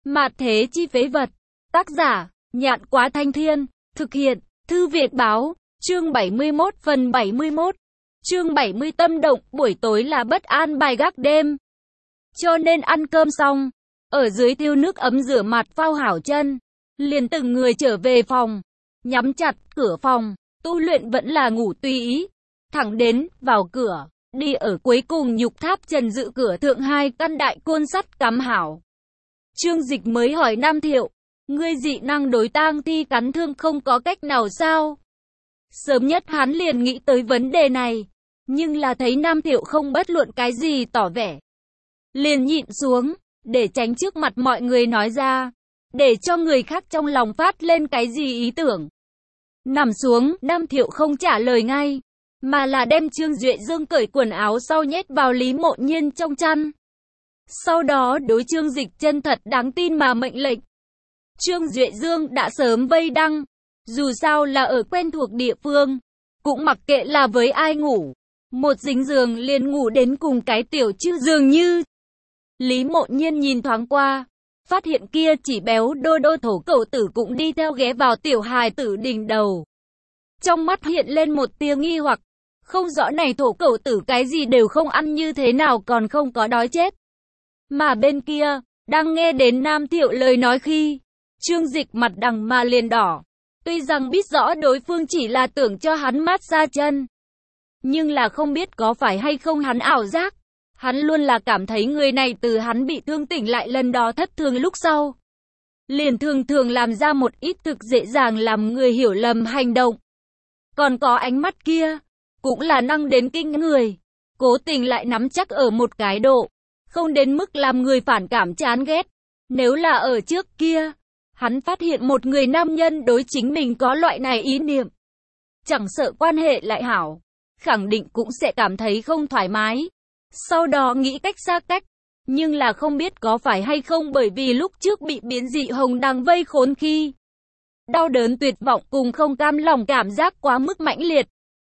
Mạt thế chi phế vật. Tác giả, Nhạn Quá Thanh Thiên. Thực hiện, Thư Việt Báo. Chương 71 phần 71. Chương 70 tâm động, buổi tối là bất an bài gác đêm. Cho nên ăn cơm xong, ở dưới thiêu nước ấm rửa mặt phao hảo chân, liền từng người trở về phòng, nhắm chặt cửa phòng, tu luyện vẫn là ngủ tùy ý. Thẳng đến, vào cửa, đi ở cuối cùng nhục tháp trần dự cửa thượng hai căn đại côn sắt cắm hảo. Trương Dịch mới hỏi Nam Thiệu, ngươi dị năng đối tang thi cắn thương không có cách nào sao? Sớm nhất hắn liền nghĩ tới vấn đề này, nhưng là thấy Nam Thiệu không bất luận cái gì tỏ vẻ. Liền nhịn xuống, để tránh trước mặt mọi người nói ra, để cho người khác trong lòng phát lên cái gì ý tưởng. Nằm xuống, Nam Thiệu không trả lời ngay, mà là đem Trương Duệ Dương cởi quần áo sau nhét vào Lý Mộ Nhiên trong chăn. Sau đó đối Trương Dịch chân thật đáng tin mà mệnh lệnh. Trương Duệ Dương đã sớm vây đăng, dù sao là ở quen thuộc địa phương, cũng mặc kệ là với ai ngủ, một dính giường liền ngủ đến cùng cái tiểu chư dường như. Lý Mộ Nhiên nhìn thoáng qua, phát hiện kia chỉ béo đô đô thổ cẩu tử cũng đi theo ghé vào tiểu hài tử đỉnh đầu. Trong mắt hiện lên một tia nghi hoặc, không rõ này thổ cẩu tử cái gì đều không ăn như thế nào còn không có đói chết. Mà bên kia, đang nghe đến Nam Thiệu lời nói khi, Trương Dịch mặt đằng mà liền đỏ. Tuy rằng biết rõ đối phương chỉ là tưởng cho hắn mát xa chân, nhưng là không biết có phải hay không hắn ảo giác. Hắn luôn là cảm thấy người này từ hắn bị thương tỉnh lại lần đó thất thường lúc sau, liền thường làm ra một ít thực dễ dàng làm người hiểu lầm hành động. Còn có ánh mắt kia, cũng là năng đến kinh người, cố tình lại nắm chắc ở một cái độ, không đến mức làm người phản cảm chán ghét. Nếu là ở trước kia, hắn phát hiện một người nam nhân đối chính mình có loại này ý niệm, chẳng sợ quan hệ lại hảo, khẳng định cũng sẽ cảm thấy không thoải mái. Sau đó nghĩ cách xa cách, nhưng là không biết có phải hay không bởi vì lúc trước bị biến dị hồng đằng vây khốn khi, đau đớn tuyệt vọng cùng không cam lòng cảm giác quá mức mãnh liệt.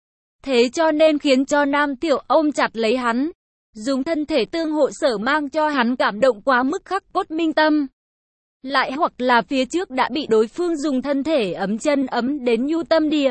Thế cho nên khiến cho Nam Thiệu ôm chặt lấy hắn, dùng thân thể tương hộ sở mang cho hắn cảm động quá mức khắc cốt minh tâm. Lại hoặc là phía trước đã bị đối phương dùng thân thể ấm chân ấm đến nhu tâm địa,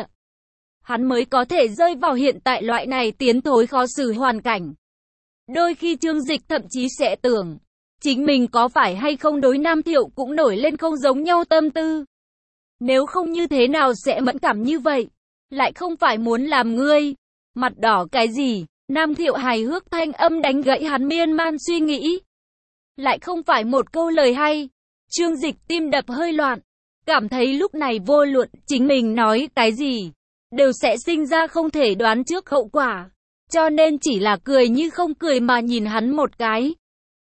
hắn mới có thể rơi vào hiện tại loại này tiến thối khó xử hoàn cảnh. Đôi khi Trương Dịch thậm chí sẽ tưởng, chính mình có phải hay không đối Nam Thiệu cũng nổi lên không giống nhau tâm tư. Nếu không như thế nào sẽ mẫn cảm như vậy, lại không phải muốn làm ngươi mặt đỏ cái gì. Nam Thiệu hài hước thanh âm đánh gãy hắn miên man suy nghĩ. Lại không phải một câu lời hay. Trương Dịch tim đập hơi loạn, cảm thấy lúc này vô luận chính mình nói cái gì, đều sẽ sinh ra không thể đoán trước hậu quả. Cho nên chỉ là cười như không cười mà nhìn hắn một cái.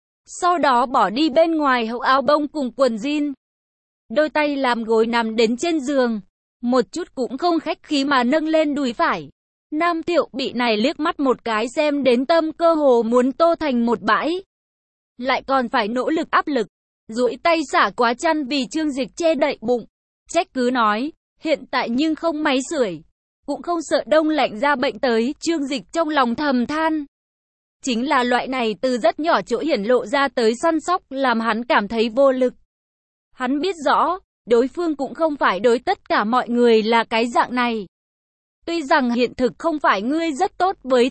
Sau đó bỏ đi bên ngoài hậu áo bông cùng quần jean. Đôi tay làm gối nằm đến trên giường, một chút cũng không khách khí mà nâng lên đùi phải. Nam Thiệu bị này liếc mắt một cái xem đến tâm cơ hồ muốn tô thành một bãi. Lại còn phải nỗ lực áp lực, duỗi tay xả quá chăn vì Trương Dịch che đậy bụng. Trách cứ nói, hiện tại nhưng không máy sưởi, cũng không sợ đông lạnh ra bệnh tới. Trương Dịch trong lòng thầm than. Chính là loại này từ rất nhỏ chỗ hiển lộ ra tới săn sóc làm hắn cảm thấy vô lực. Hắn biết rõ, đối phương cũng không phải đối tất cả mọi người là cái dạng này. Tuy rằng hiện thực không phải ngươi rất tốt với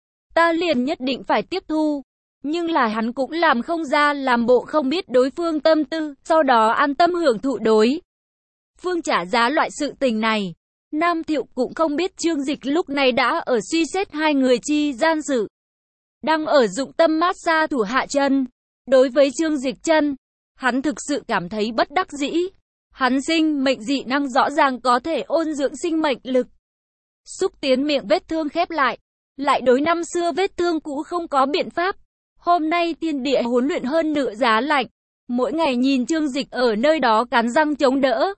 ta liền nhất định phải tiếp thu. Nhưng là hắn cũng làm không ra làm bộ không biết đối phương tâm tư, sau đó an tâm hưởng thụ đối phương trả giá loại sự tình này. Nam Thiệu cũng không biết Trương Dịch lúc này đã ở suy xét hai người chi gian sự, đang ở dụng tâm mát xa thủ hạ chân. Đối với Trương Dịch chân, hắn thực sự cảm thấy bất đắc dĩ. Hắn sinh mệnh dị năng rõ ràng có thể ôn dưỡng sinh mệnh lực, xúc tiến miệng vết thương khép lại đối năm xưa vết thương cũ không có biện pháp. Hôm nay thiên địa huấn luyện hơn nửa giá lạnh, mỗi ngày nhìn Trương Dịch ở nơi đó cắn răng chống đỡ,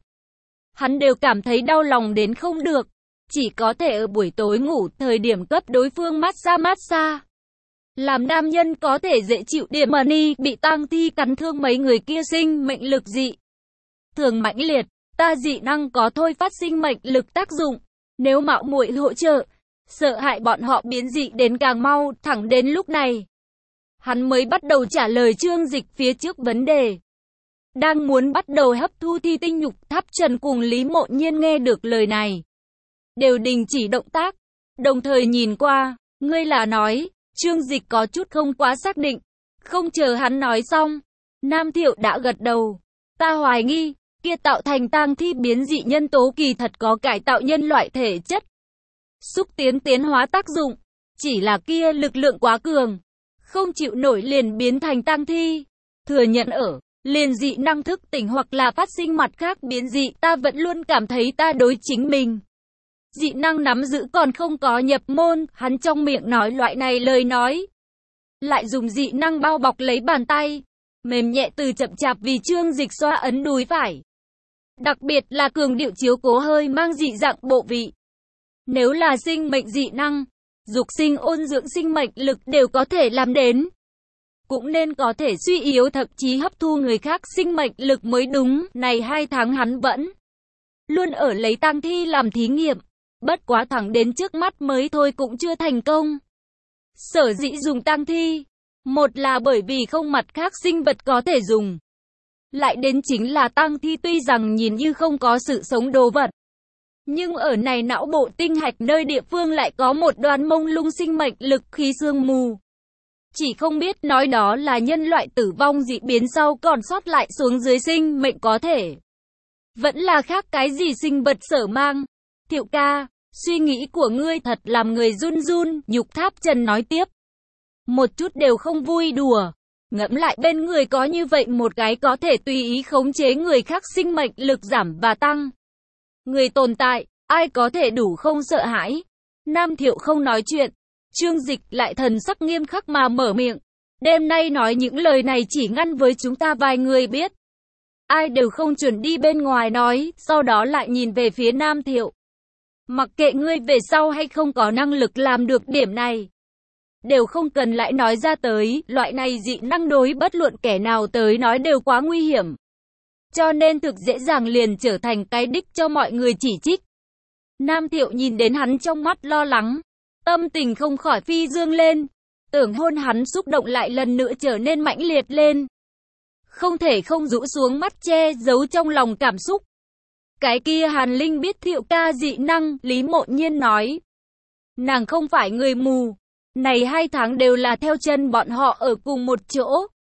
hắn đều cảm thấy đau lòng đến không được, chỉ có thể ở buổi tối ngủ thời điểm cấp đối phương mát xa. Làm nam nhân có thể dễ chịu điểm mà ni bị tang thi cắn thương mấy người kia sinh mệnh lực dị thường mãnh liệt, ta dị năng có thôi phát sinh mệnh lực tác dụng, nếu mạo muội hỗ trợ, sợ hại bọn họ biến dị đến càng mau. Thẳng đến lúc này, hắn mới bắt đầu trả lời Trương Dịch phía trước vấn đề. Đang muốn bắt đầu hấp thu thì Tinh Nhục Tháp Trần cùng Lý Mộ Nhiên nghe được lời này. Đều đình chỉ động tác, đồng thời nhìn qua, ngươi là nói, Trương Dịch có chút không quá xác định. Không chờ hắn nói xong, Nam Thiệu đã gật đầu. Ta hoài nghi, kia tạo thành tang thi biến dị nhân tố kỳ thật có cải tạo nhân loại thể chất. Xúc tiến hóa tác dụng, chỉ là kia lực lượng quá cường, không chịu nổi liền biến thành tang thi. Thừa nhận ở, liền dị năng thức tỉnh hoặc là phát sinh mặt khác biến dị, ta vẫn luôn cảm thấy ta đối chính mình. Dị năng nắm giữ còn không có nhập môn, hắn trong miệng nói loại này lời nói. Lại dùng dị năng bao bọc lấy bàn tay, mềm nhẹ từ chậm chạp vì Trương Dịch xoa ấn đùi phải. Đặc biệt là cường điệu chiếu cố hơi mang dị dạng bộ vị. Nếu là sinh mệnh dị năng, dục sinh ôn dưỡng sinh mệnh lực đều có thể làm đến. Cũng nên có thể suy yếu thậm chí hấp thu người khác sinh mệnh lực mới đúng. Này 2 tháng hắn vẫn luôn ở lấy tang thi làm thí nghiệm. Bất quá thẳng đến trước mắt mới thôi cũng chưa thành công. Sở dĩ dùng tang thi, một là bởi vì không mặt khác sinh vật có thể dùng. Lại đến chính là tang thi tuy rằng nhìn như không có sự sống đồ vật, nhưng ở này não bộ tinh hạch nơi địa phương lại có một đoàn mông lung sinh mệnh lực khí sương mù. Chỉ không biết nói đó là nhân loại tử vong dị biến sau còn sót lại xuống dưới sinh mệnh có thể. Vẫn là khác cái gì sinh vật sở mang. Thiệu ca, suy nghĩ của ngươi thật làm người run run, Nhục Tháp Trần nói tiếp. Một chút đều không vui đùa. Ngẫm lại bên người có như vậy một cái có thể tùy ý khống chế người khác sinh mệnh lực giảm và tăng. Người tồn tại, ai có thể đủ không sợ hãi. Nam Thiệu không nói chuyện. Trương Dịch lại thần sắc nghiêm khắc mà mở miệng. Đêm nay nói những lời này chỉ ngăn với chúng ta vài người biết. Ai đều không chuẩn đi bên ngoài nói, sau đó lại nhìn về phía Nam Thiệu. Mặc kệ ngươi về sau hay không có năng lực làm được điểm này, đều không cần lại nói ra tới, loại này dị năng đối bất luận kẻ nào tới nói đều quá nguy hiểm. Cho nên thực dễ dàng liền trở thành cái đích cho mọi người chỉ trích. Nam Thiệu nhìn đến hắn trong mắt lo lắng, tâm tình không khỏi phi dương lên, tưởng hôn hắn xúc động lại lần nữa trở nên mãnh liệt lên. Không thể không rũ xuống mắt che giấu trong lòng cảm xúc. Cái kia Hàn Linh biết Thiệu ca dị năng, Lý Mộ Nhiên nói. Nàng không phải người mù. Này 2 tháng đều là theo chân bọn họ ở cùng một chỗ.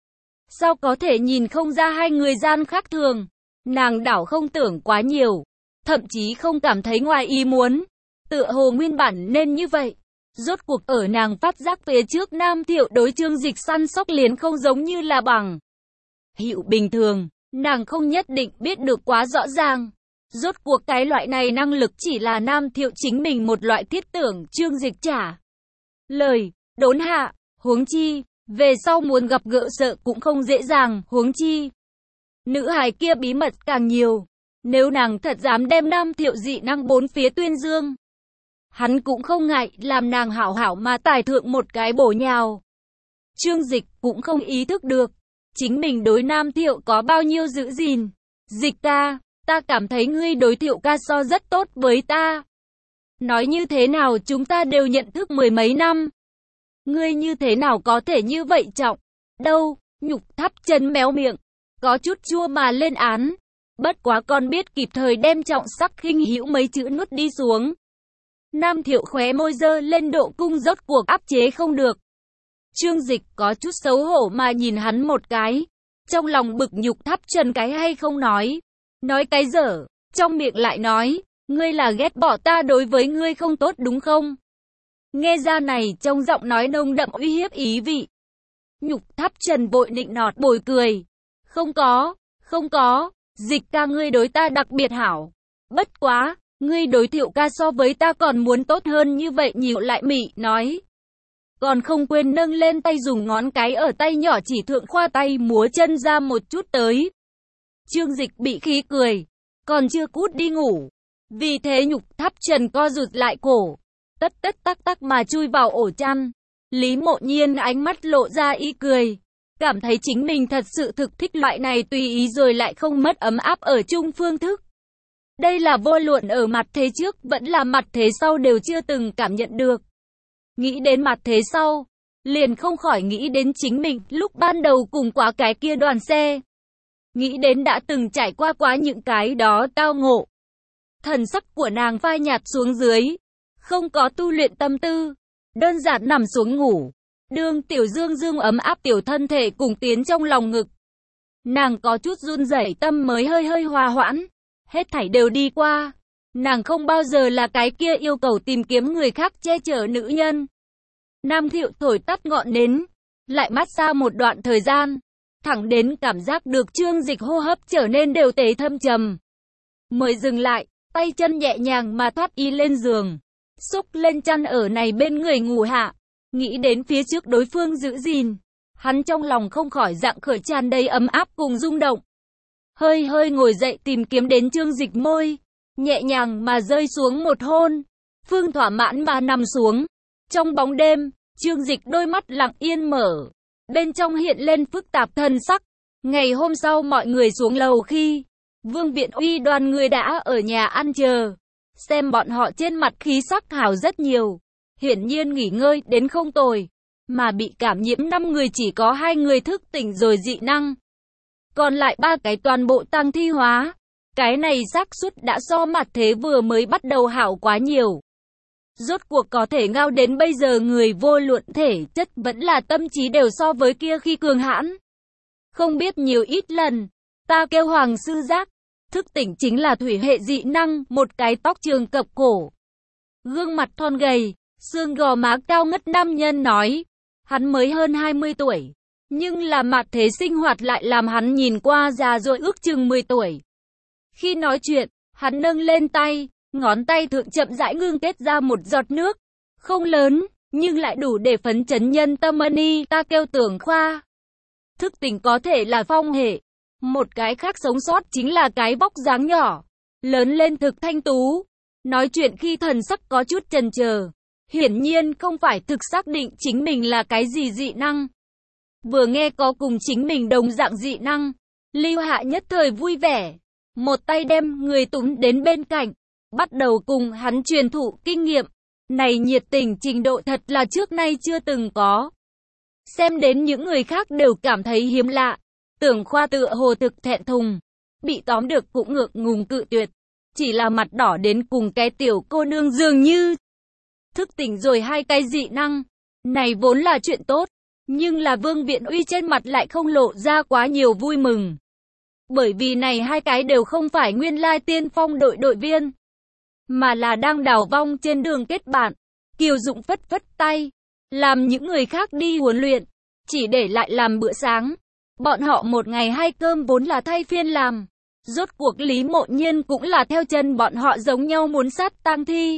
Sao có thể nhìn không ra hai người gian khác thường. Nàng đảo không tưởng quá nhiều. Thậm chí không cảm thấy ngoài ý muốn. Tựa hồ nguyên bản nên như vậy. Rốt cuộc ở nàng phát giác phía trước Nam Thiệu đối Trương Dịch săn sóc liền không giống như là bằng hữu bình thường. Nàng không nhất định biết được quá rõ ràng. Rốt cuộc cái loại này năng lực chỉ là Nam Thiệu chính mình một loại thiết tưởng. Trương Dịch trả lời, đốn hạ, huống chi, về sau muốn gặp gỡ sợ cũng không dễ dàng, huống chi. Nữ hài kia bí mật càng nhiều, nếu nàng thật dám đem Nam Thiệu dị năng 4 phía tuyên dương, hắn cũng không ngại làm nàng hảo hảo mà tài thượng một cái bổ nhào. Trương Dịch cũng không ý thức được, chính mình đối Nam Thiệu có bao nhiêu giữ gìn. Dịch ca, ta cảm thấy ngươi đối Thiệu ca so rất tốt với ta. Nói như thế nào chúng ta đều nhận thức 10 mấy năm. Ngươi như thế nào có thể như vậy trọng? Đâu, Nhục Tháp Trần méo miệng, có chút chua mà lên án. Bất quá con biết kịp thời đem trọng sắc khinh hữu mấy chữ nuốt đi xuống. Nam Thiệu khóe môi dơ lên độ cung rốt cuộc áp chế không được. Trương Dịch có chút xấu hổ mà nhìn hắn một cái. Trong lòng bực Nhục Tháp Trần cái hay không nói. Nói cái dở, trong miệng lại nói. Ngươi là ghét bỏ ta đối với ngươi không tốt đúng không? Nghe ra này trong giọng nói nồng đậm uy hiếp ý vị. Nhục Tháp Trần vội nịnh nọt bồi cười. Không có, Dịch ca ngươi đối ta đặc biệt hảo. Bất quá, ngươi đối Thiệu ca so với ta còn muốn tốt hơn như vậy nhiều lại mị, nói. Còn không quên nâng lên tay dùng ngón cái ở tay nhỏ chỉ thượng khoa tay múa chân ra một chút tới. Trương Dịch bị khí cười, còn chưa cút đi ngủ. Vì thế Nhục Tháp Trần co rụt lại cổ, tất tắc mà chui vào ổ chăn. Lý Mộ Nhiên ánh mắt lộ ra ý cười, cảm thấy chính mình thật sự thực thích loại này tùy ý rồi lại không mất ấm áp ở chung phương thức. Đây là vô luận ở mặt thế trước vẫn là mặt thế sau đều chưa từng cảm nhận được. Nghĩ đến mặt thế sau, liền không khỏi nghĩ đến chính mình lúc ban đầu cùng quá cái kia đoàn xe. nghĩ đến đã từng trải qua quá những cái đó tao ngộ. Thần sắc của nàng phai nhạt xuống dưới, không có tu luyện tâm tư, đơn giản nằm xuống ngủ. Đương Tiểu Dương Dương ấm áp tiểu thân thể cùng tiến trong lòng ngực. Nàng có chút run rẩy, tâm mới hơi hơi hòa hoãn. Hết thảy đều đi qua. Nàng không bao giờ là cái kia yêu cầu tìm kiếm người khác che chở nữ nhân. Nam Thiệu thổi tắt ngọn nến, lại massage một đoạn thời gian, thẳng đến cảm giác được Trương Dịch hô hấp trở nên đều tế thâm trầm. Mới dừng lại, tay chân nhẹ nhàng mà thoát y lên giường, xúc lên chăn ở này bên người ngủ hạ. Nghĩ đến phía trước đối phương giữ gìn, hắn trong lòng không khỏi dạng khởi tràn đầy ấm áp cùng rung động. Hơi hơi ngồi dậy tìm kiếm đến Trương Dịch môi, nhẹ nhàng mà rơi xuống một hôn. Phương thỏa mãn mà nằm xuống. Trong bóng đêm, Trương Dịch đôi mắt lặng yên mở, bên trong hiện lên phức tạp thần sắc. Ngày hôm sau mọi người xuống lầu khi Vương Viện Uy đoàn người đã ở nhà ăn chờ, xem bọn họ trên mặt khí sắc hảo rất nhiều, hiển nhiên nghỉ ngơi đến không tồi, mà bị cảm nhiễm 5 người chỉ có 2 người thức tỉnh rồi dị năng, còn lại 3 cái toàn bộ tăng thi hóa. Cái này xác suất đã so mặt thế vừa mới bắt đầu hảo quá nhiều. Rốt cuộc có thể ngao đến bây giờ người vô luận thể chất vẫn là tâm trí đều so với kia khi cường hãn. Không biết nhiều ít lần, ta kêu Hoàng sư giác, thức tỉnh chính là thủy hệ dị năng, một cái tóc trường cập cổ. Gương mặt thon gầy, xương gò má cao ngất nam nhân nói, hắn mới hơn 20 tuổi, nhưng là mặt thế sinh hoạt lại làm hắn nhìn qua già rồi ước chừng 10 tuổi. Khi nói chuyện, hắn nâng lên tay, ngón tay thượng chậm rãi ngưng kết ra một giọt nước, không lớn, nhưng lại đủ để phấn chấn nhân tâm ân. Ta kêu Tưởng Khoa. Thức tỉnh có thể là phong hệ. Một cái khác sống sót chính là cái vóc dáng nhỏ, lớn lên thực thanh tú. Nói chuyện khi thần sắc có chút chần chờ, hiển nhiên không phải thực xác định chính mình là cái gì dị năng. Vừa nghe có cùng chính mình đồng dạng dị năng, Lưu Hạ nhất thời vui vẻ, một tay đem người túm đến bên cạnh, bắt đầu cùng hắn truyền thụ kinh nghiệm. Này nhiệt tình trình độ thật là trước nay chưa từng có. Xem đến những người khác đều cảm thấy hiếm lạ. Tưởng Khoa tựa hồ thực thẹn thùng, bị tóm được cũng ngượng ngùng cự tuyệt, chỉ là mặt đỏ đến cùng cái tiểu cô nương dường như. Thức tỉnh rồi 2 cái dị năng, này vốn là chuyện tốt, nhưng là Vương Viện Uy trên mặt lại không lộ ra quá nhiều vui mừng. Bởi vì này 2 cái đều không phải nguyên lai tiên phong đội đội viên, mà là đang đào vong trên đường kết bạn. Kiều Dụng phất phất tay, làm những người khác đi huấn luyện, chỉ để lại làm bữa sáng. Bọn họ một ngày 2 cơm vốn là thay phiên làm. Rốt cuộc Lý Mộ Nhiên cũng là theo chân bọn họ giống nhau muốn sát tang thi,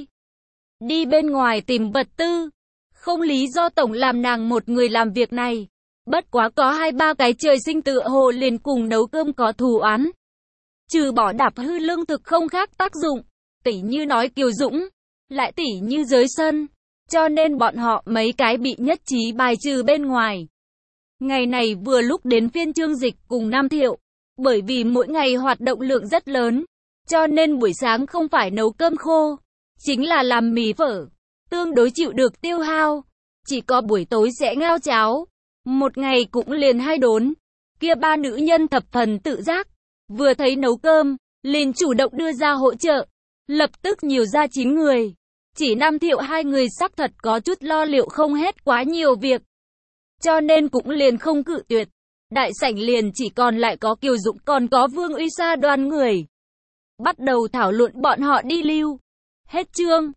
đi bên ngoài tìm vật tư. Không lý do tổng làm nàng một người làm việc này. Bất quá có 2-3 cái trời sinh tựa hồ liền cùng nấu cơm có thù oán. Trừ bỏ đạp hư lương thực không khác tác dụng, tỉ như nói Kiều Dũng, lại tỉ như Giới Sân. Cho nên bọn họ mấy cái bị nhất trí bài trừ bên ngoài. Ngày này vừa lúc đến phiên Trương Dịch cùng Nam Thiệu. Bởi vì mỗi ngày hoạt động lượng rất lớn, cho nên buổi sáng không phải nấu cơm khô, chính là làm mì phở, tương đối chịu được tiêu hao. Chỉ có buổi tối sẽ ngao cháo, một ngày cũng liền 2 đốn. Kia 3 nữ nhân thập phần tự giác, vừa thấy nấu cơm, liền chủ động đưa ra hỗ trợ, lập tức nhiều ra 9 người. Chỉ Nam Thiệu 2 người xác thật có chút lo liệu không hết quá nhiều việc, cho nên cũng liền không cự tuyệt. Đại sảnh liền chỉ còn lại có Kiều Dũng còn có Vương Uy Sa đoàn người. Bắt đầu thảo luận bọn họ đi lưu. Hết chương.